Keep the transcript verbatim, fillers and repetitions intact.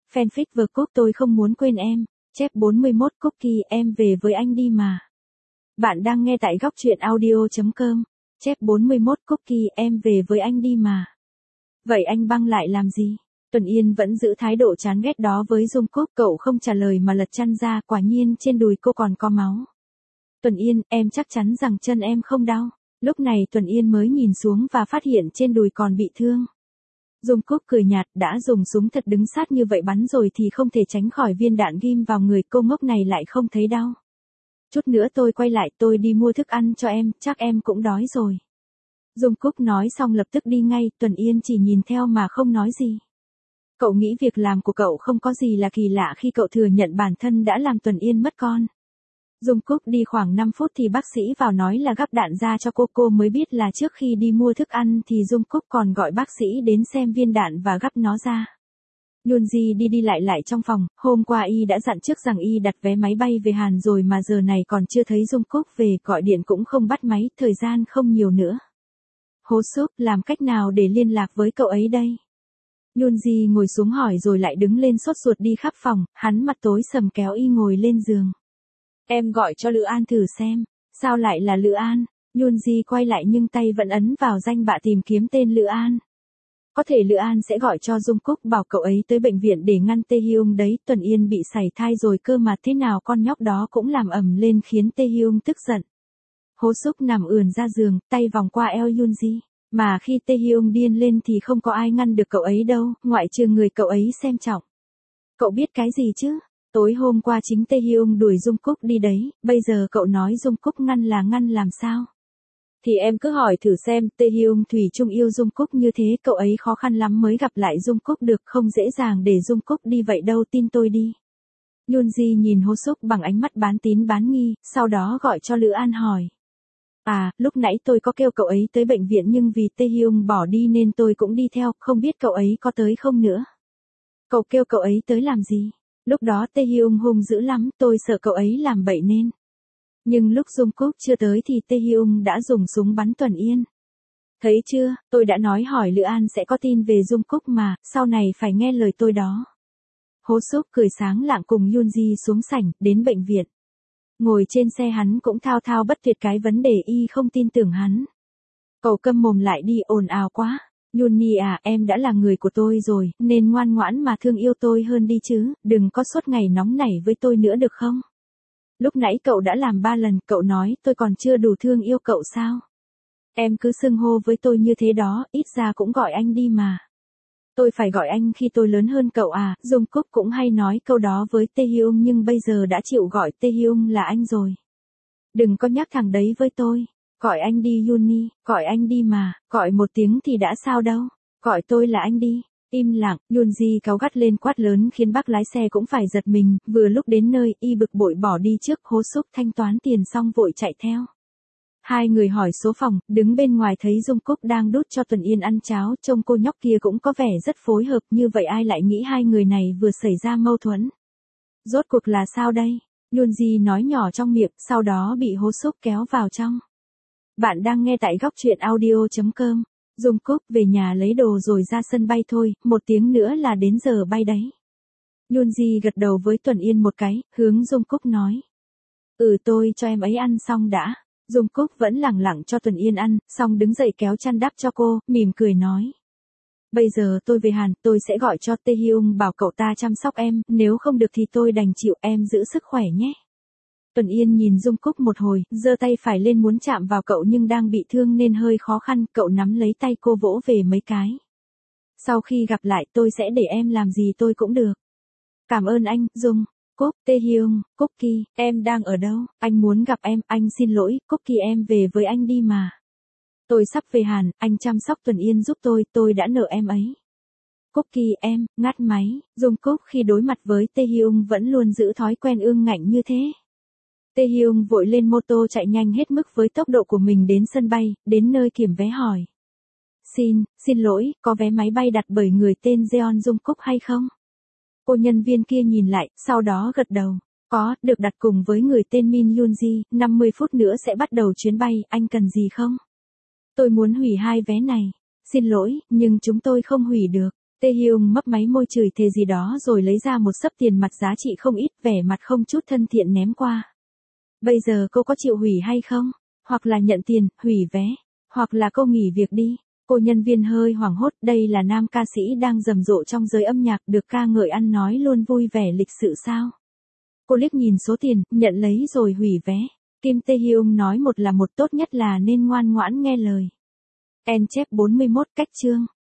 Fanfic vừa cúc tôi không muốn quên em. Chép bốn mươi mốt Cookie em về với anh đi mà. Bạn đang nghe tại góc truyện audio.com. Chép bốn mươi mốt Cookie em về với anh đi mà. Vậy anh băng lại làm gì? Tuần Yên vẫn giữ thái độ chán ghét đó với Dung Cúc. Cậu không trả lời mà lật chăn ra, quả nhiên trên đùi cô còn có máu. Tuần Yên, em chắc chắn rằng chân em không đau. Lúc này Tuần Yên mới nhìn xuống và phát hiện trên đùi còn bị thương. Dung Cúc cười nhạt, đã dùng súng thật đứng sát như vậy bắn rồi thì không thể tránh khỏi viên đạn ghim vào người, cô ngốc này lại không thấy đau. Chút nữa tôi quay lại, tôi đi mua thức ăn cho em, chắc em cũng đói rồi. Dung Cúc nói xong lập tức đi ngay, Tuần Yên chỉ nhìn theo mà không nói gì. Cậu nghĩ việc làm của cậu không có gì là kỳ lạ khi cậu thừa nhận bản thân đã làm Tuần Yên mất con. Dung Cúc đi khoảng năm phút thì bác sĩ vào nói là gắp đạn ra cho cô, cô mới biết là trước khi đi mua thức ăn thì Dung Cúc còn gọi bác sĩ đến xem viên đạn và gắp nó ra. Yunji đi đi lại lại trong phòng, hôm qua y đã dặn trước rằng y đặt vé máy bay về Hàn rồi mà giờ này còn chưa thấy Dung Cúc về, gọi điện cũng không bắt máy, thời gian không nhiều nữa. Hố Súc, làm cách nào để liên lạc với cậu ấy đây? Yunji ngồi xuống hỏi rồi lại đứng lên sốt ruột đi khắp phòng, hắn mặt tối sầm kéo y ngồi lên giường. Em gọi cho Lữ An thử xem. Sao lại là Lữ An? Yunji quay lại nhưng tay vẫn ấn vào danh bạ tìm kiếm tên Lữ An. Có thể Lữ An sẽ gọi cho Dung Cúc bảo cậu ấy tới bệnh viện để ngăn Tae Hyung đấy. Tuần Yên bị sảy thai rồi cơ mà, thế nào con nhóc đó cũng làm ầm lên khiến Tae Hyung tức giận. Hố Súc nằm ườn ra giường, tay vòng qua eo Yunji. Mà khi Tae Hyung điên lên thì không có ai ngăn được cậu ấy đâu, ngoại trừ người cậu ấy xem trọng. Cậu biết cái gì chứ? Tối hôm qua chính Tae Hyung đuổi Dung Cúc đi đấy, bây giờ cậu nói Dung Cúc ngăn là ngăn làm sao? Thì em cứ hỏi thử xem, Tae Hyung thủy chung yêu Dung Cúc như thế, cậu ấy khó khăn lắm mới gặp lại Dung Cúc được, không dễ dàng để Dung Cúc đi vậy đâu, tin tôi đi. Yunji nhìn Hố Súc bằng ánh mắt bán tín bán nghi, sau đó gọi cho Lữ An hỏi. À, lúc nãy tôi có kêu cậu ấy tới bệnh viện nhưng vì Tae Hyung bỏ đi nên tôi cũng đi theo, không biết cậu ấy có tới không nữa. Cậu kêu cậu ấy tới làm gì? Lúc đó Tae Hyung hung dữ lắm, tôi sợ cậu ấy làm bậy nên. Nhưng lúc Dung Cúc chưa tới thì Tae Hyung đã dùng súng bắn Tuần Yên. Thấy chưa, tôi đã nói hỏi Lữ An sẽ có tin về Dung Cúc mà, sau này phải nghe lời tôi đó. Hố Súc cười sáng lạng cùng Yunji xuống sảnh, đến bệnh viện. Ngồi trên xe hắn cũng thao thao bất tuyệt cái vấn đề y không tin tưởng hắn. Cậu câm mồm lại đi, ồn ào quá. Yuni à, em đã là người của tôi rồi, nên ngoan ngoãn mà thương yêu tôi hơn đi chứ, đừng có suốt ngày nóng nảy với tôi nữa được không? Lúc nãy cậu đã làm ba lần, cậu nói tôi còn chưa đủ thương yêu cậu sao? Em cứ xưng hô với tôi như thế đó, ít ra cũng gọi anh đi mà. Tôi phải gọi anh khi tôi lớn hơn cậu à, Dung Cúc cũng hay nói câu đó với Tae Hyung nhưng bây giờ đã chịu gọi Tae Hyung là anh rồi. Đừng có nhắc thằng đấy với tôi. Gọi anh đi Yuni, gọi anh đi mà, gọi một tiếng thì đã sao đâu, gọi tôi là anh đi. Im lặng, Yunji cáu gắt lên quát lớn khiến bác lái xe cũng phải giật mình, vừa lúc đến nơi, y bực bội bỏ đi trước, Hố Súc thanh toán tiền xong vội chạy theo. Hai người hỏi số phòng, đứng bên ngoài thấy Dung Cúc đang đút cho Tuần Yên ăn cháo, trông cô nhóc kia cũng có vẻ rất phối hợp, như vậy ai lại nghĩ hai người này vừa xảy ra mâu thuẫn. Rốt cuộc là sao đây? Yunji nói nhỏ trong miệng, sau đó bị Hố Súc kéo vào trong. Bạn đang nghe tại góc truyện audio.com. Dung Cúc về nhà lấy đồ rồi ra sân bay thôi, một tiếng nữa là đến giờ bay đấy. Yunji gật đầu với Tuần Yên một cái, hướng Dung Cúc nói. Ừ, tôi cho em ấy ăn xong đã. Dung Cúc vẫn lẳng lặng cho Tuần Yên ăn, xong đứng dậy kéo chăn đắp cho cô, mỉm cười nói. Bây giờ tôi về Hàn, tôi sẽ gọi cho Tae Hyung bảo cậu ta chăm sóc em, nếu không được thì tôi đành chịu, em giữ sức khỏe nhé. Tuần Yên nhìn Dung Cúc một hồi, giơ tay phải lên muốn chạm vào cậu nhưng đang bị thương nên hơi khó khăn, cậu nắm lấy tay cô vỗ về mấy cái. Sau khi gặp lại tôi sẽ để em làm gì tôi cũng được. Cảm ơn anh, Dung. Cúc, Tae Hyung, Cookie, em đang ở đâu? Anh muốn gặp em, anh xin lỗi, Cookie em về với anh đi mà. Tôi sắp về Hàn, anh chăm sóc Tuần Yên giúp tôi, tôi đã nợ em ấy. Cookie em, ngắt máy, Dung Cúc khi đối mặt với Tae Hyung vẫn luôn giữ thói quen ương ngạnh như thế. Tae Hyung vội lên mô tô chạy nhanh hết mức với tốc độ của mình đến sân bay, đến nơi kiểm vé hỏi. Xin, xin lỗi, có vé máy bay đặt bởi người tên Jeon Dung Cúc hay không? Cô nhân viên kia nhìn lại, sau đó gật đầu. Có, được đặt cùng với người tên Min Yunji, năm mươi phút nữa sẽ bắt đầu chuyến bay, anh cần gì không? Tôi muốn hủy hai vé này. Xin lỗi, nhưng chúng tôi không hủy được. Tae Hyung mấp máy môi chửi thề gì đó rồi lấy ra một xấp tiền mặt giá trị không ít, vẻ mặt không chút thân thiện ném qua. Bây giờ cô có chịu hủy hay không? Hoặc là nhận tiền, hủy vé, hoặc là cô nghỉ việc đi. Cô nhân viên hơi hoảng hốt, đây là nam ca sĩ đang rầm rộ trong giới âm nhạc, được ca ngợi ăn nói luôn vui vẻ lịch sự sao? Cô liếc nhìn số tiền, nhận lấy rồi hủy vé. Kim Tae Hyung nói một là một, tốt nhất là nên ngoan ngoãn nghe lời. En chép bốn mươi mốt cách chương